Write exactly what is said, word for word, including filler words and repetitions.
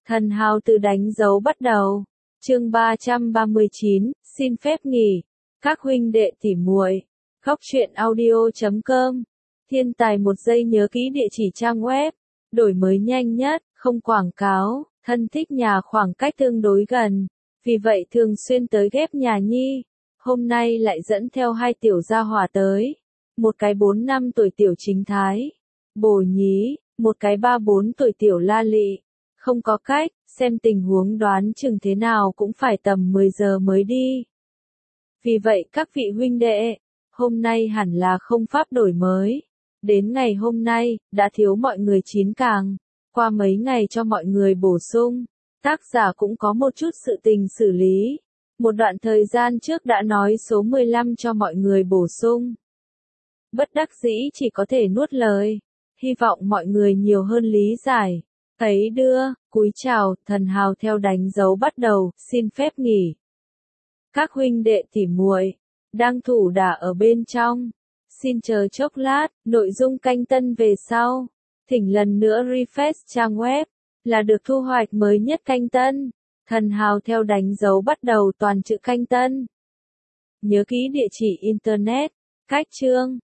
Thần hào từ đánh dấu bắt đầu. Chương ba trăm ba mươi chín, xin phép nghỉ. Các huynh đệ tỉ muội, góc truyện audio chấm com. Thiên tài một giây nhớ kỹ địa chỉ trang web, đổi mới nhanh nhất, không quảng cáo, thân thích nhà khoảng cách tương đối gần. Vì vậy thường xuyên tới ghép nhà Nhi. Hôm nay lại dẫn theo hai tiểu gia hỏa tới. Một cái bốn năm tuổi tiểu Chính Thái, Bồ Nhí, một cái ba bốn tuổi tiểu La Lị. Không có cách, xem tình huống đoán chừng thế nào cũng phải tầm mười giờ mới đi. Vì vậy các vị huynh đệ, hôm nay hẳn là không pháp đổi mới. Đến ngày hôm nay, đã thiếu mọi người chín càng. Qua mấy ngày cho mọi người bổ sung. Tác giả cũng có một chút sự tình xử lý. Một đoạn thời gian trước đã nói số mười lăm cho mọi người bổ sung. Bất đắc dĩ chỉ có thể nuốt lời. Hy vọng mọi người nhiều hơn lý giải. Thấy đưa, cúi chào, thần hào theo đánh dấu bắt đầu, xin phép nghỉ. Các huynh đệ tỉ muội đang thủ đả ở bên trong. Xin chờ chốc lát, nội dung canh tân về sau. Thỉnh lần nữa refresh trang web, là được thu hoạch mới nhất canh tân. Thần hào theo đánh dấu bắt đầu toàn chữ canh tân. Nhớ kỹ địa chỉ internet, cách chương,